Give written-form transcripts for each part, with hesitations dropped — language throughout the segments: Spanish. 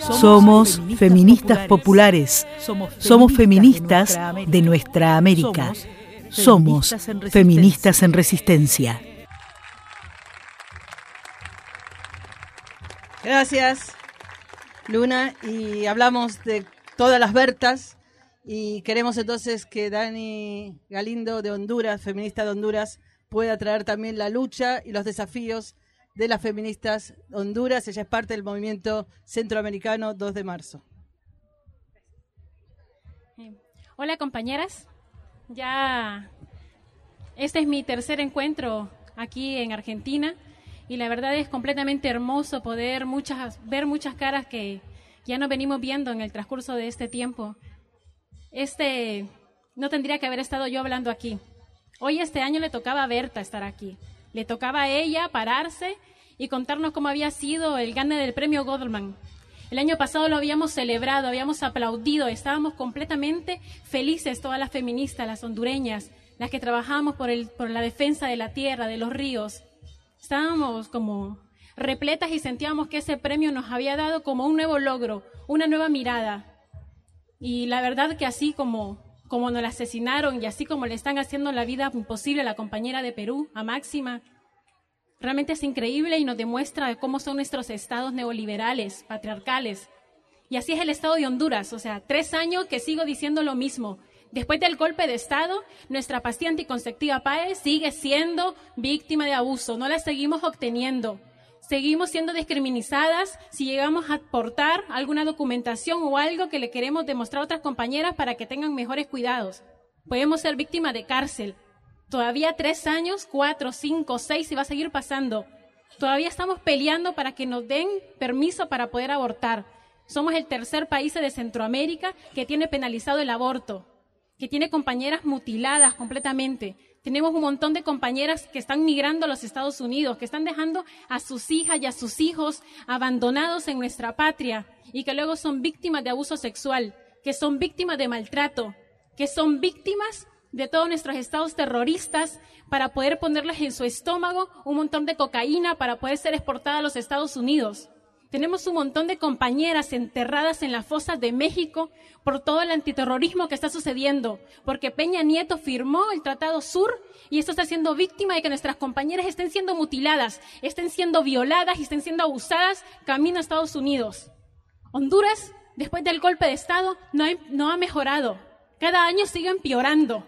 Somos feministas populares. Somos feministas de nuestra América. Somos feministas en resistencia. Gracias, Luna. Y hablamos de todas las Bertas. Y queremos entonces que Dani Galindo de Honduras, feminista de Honduras, pueda traer también la lucha y los desafíos de las feministas de Honduras. Ella es parte del movimiento centroamericano 2 de marzo. Hola compañeras, ya este es mi tercer encuentro aquí en Argentina y la verdad es completamente hermoso poder ver muchas caras que ya nos venimos viendo en el transcurso de este tiempo. No tendría que haber estado yo hablando aquí. Hoy este año le tocaba a Berta estar aquí. Le tocaba a ella pararse y contarnos cómo había sido el gane del premio Goldman. El año pasado lo habíamos celebrado, habíamos aplaudido, estábamos completamente felices todas las feministas, las hondureñas, las que trabajábamos por la defensa de la tierra, de los ríos. Estábamos como repletas y sentíamos que ese premio nos había dado como un nuevo logro, una nueva mirada. Y la verdad que así como nos la asesinaron y así como le están haciendo la vida imposible a la compañera de Perú, a Máxima, realmente es increíble y nos demuestra cómo son nuestros estados neoliberales, patriarcales. Y así es el estado de Honduras, o sea, 3 años que sigo diciendo lo mismo. Después del golpe de estado, nuestra pastilla anticonceptiva PAE sigue siendo víctima de abuso, no la seguimos obteniendo. Seguimos siendo discriminadas si llegamos a aportar alguna documentación o algo que le queremos demostrar a otras compañeras para que tengan mejores cuidados. Podemos ser víctimas de cárcel. Todavía 3 años, 4, 5, 6 y va a seguir pasando. Todavía estamos peleando para que nos den permiso para poder abortar. Somos el tercer país de Centroamérica que tiene penalizado el aborto, que tiene compañeras mutiladas completamente. Tenemos un montón de compañeras que están migrando a los Estados Unidos, que están dejando a sus hijas y a sus hijos abandonados en nuestra patria y que luego son víctimas de abuso sexual, que son víctimas de maltrato, que son víctimas de todos nuestros estados terroristas para poder ponerles en su estómago un montón de cocaína para poder ser exportada a los Estados Unidos. Tenemos un montón de compañeras enterradas en las fosas de México por todo el antiterrorismo que está sucediendo, porque Peña Nieto firmó el Tratado Sur y esto está siendo víctima de que nuestras compañeras estén siendo mutiladas, estén siendo violadas y estén siendo abusadas camino a Estados Unidos. Honduras, después del golpe de Estado, no ha mejorado. Cada año sigue empeorando.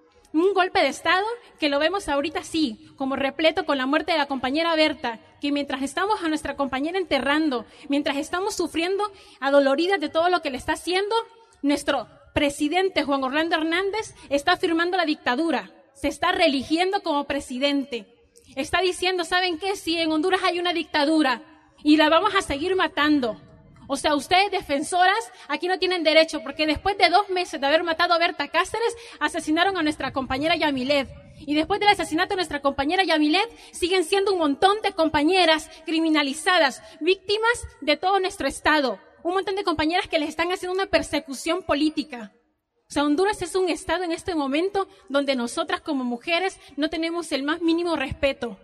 Un golpe de Estado que lo vemos ahorita sí, como repleto con la muerte de la compañera Berta, que mientras estamos a nuestra compañera enterrando, mientras estamos sufriendo adoloridas de todo lo que le está haciendo, nuestro presidente Juan Orlando Hernández está firmando la dictadura, se está reeligiendo como presidente. Está diciendo, ¿saben qué? Sí, en Honduras hay una dictadura y la vamos a seguir matando. O sea, ustedes defensoras aquí no tienen derecho porque después de 2 meses de haber matado a Berta Cáceres, asesinaron a nuestra compañera Yamilet. Y después del asesinato de nuestra compañera Yamilet, siguen siendo un montón de compañeras criminalizadas, víctimas de todo nuestro estado. Un montón de compañeras que les están haciendo una persecución política. O sea, Honduras es un estado en este momento donde nosotras como mujeres no tenemos el más mínimo respeto.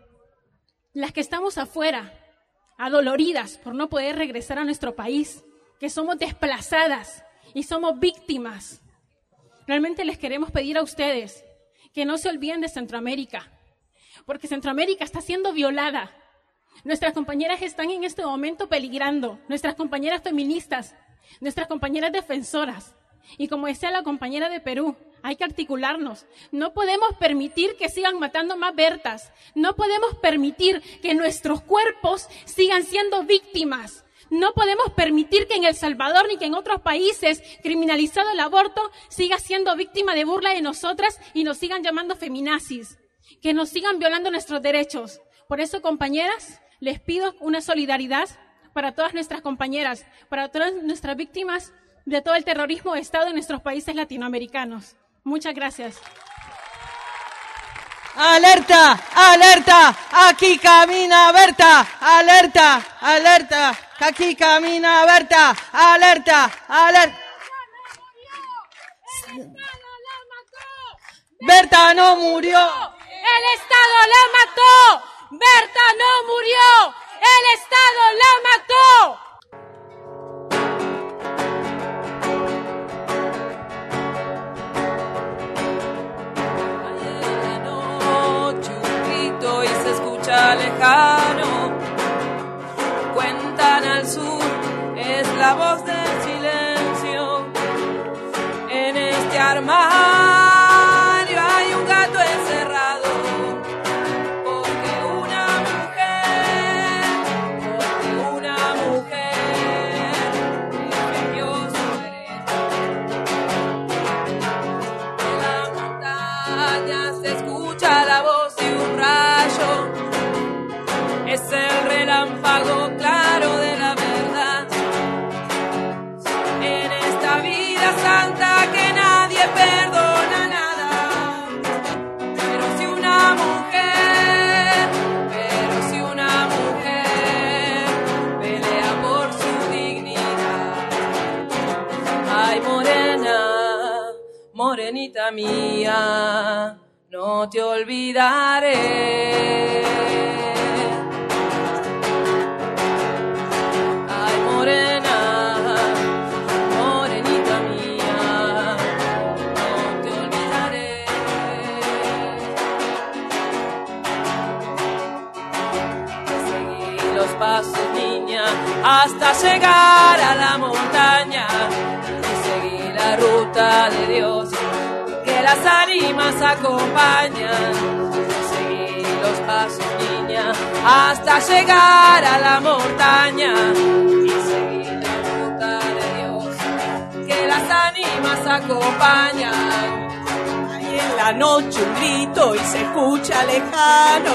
Las que estamos afuera, adoloridas por no poder regresar a nuestro país, que somos desplazadas y somos víctimas. Realmente les queremos pedir a ustedes que no se olviden de Centroamérica, porque Centroamérica está siendo violada. Nuestras compañeras están en este momento peligrando, nuestras compañeras feministas, nuestras compañeras defensoras. Y como decía la compañera de Perú, hay que articularnos. No podemos permitir que sigan matando más Bertas. No podemos permitir que nuestros cuerpos sigan siendo víctimas. No podemos permitir que en El Salvador ni que en otros países criminalizado el aborto siga siendo víctima de burla de nosotras y nos sigan llamando feminazis. Que nos sigan violando nuestros derechos. Por eso, compañeras, les pido una solidaridad para todas nuestras compañeras, para todas nuestras víctimas de todo el terrorismo de Estado en nuestros países latinoamericanos. Muchas gracias. ¡Alerta! ¡Alerta! ¡Aquí camina Berta! ¡Alerta! ¡Alerta! ¡Aquí camina Berta! ¡Alerta! ¡Alerta! ¡Berta no murió! ¡El Estado la mató! ¡Berta no murió! ¡El Estado la mató! la voz del silencio. En este armario hay un gato encerrado, porque una mujer defendió su derecho. En la montaña se escucha la voz de un rayo, es el relámpago claro de la verdad. En esta vida santa que nadie perdona nada, pero si una mujer pelea por su dignidad. Ay, morena, morenita mía, no te olvidaré. Pasos, niña, hasta llegar a la montaña y seguir la ruta de Dios que las ánimas acompañan. Seguir los pasos, niña, hasta llegar a la montaña y seguir la ruta de Dios que las ánimas acompañan. Hay en la noche un grito y se escucha lejano.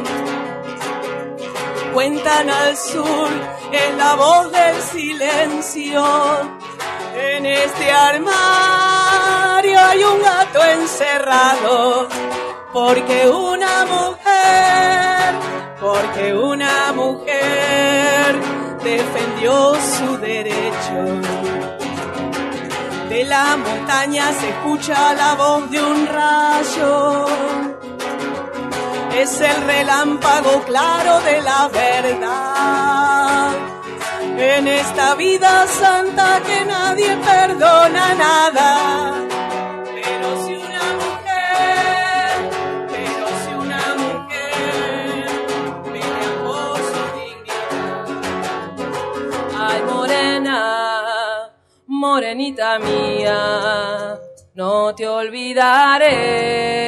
Cuentan al sur en la voz del silencio. En este armario hay un gato encerrado, porque una mujer defendió su derecho. De la montaña se escucha la voz de un rayo, es el relámpago claro de la verdad. En esta vida santa que nadie perdona nada, pero si una mujer pelea por su dignidad. Ay, morena, morenita mía, no te olvidaré.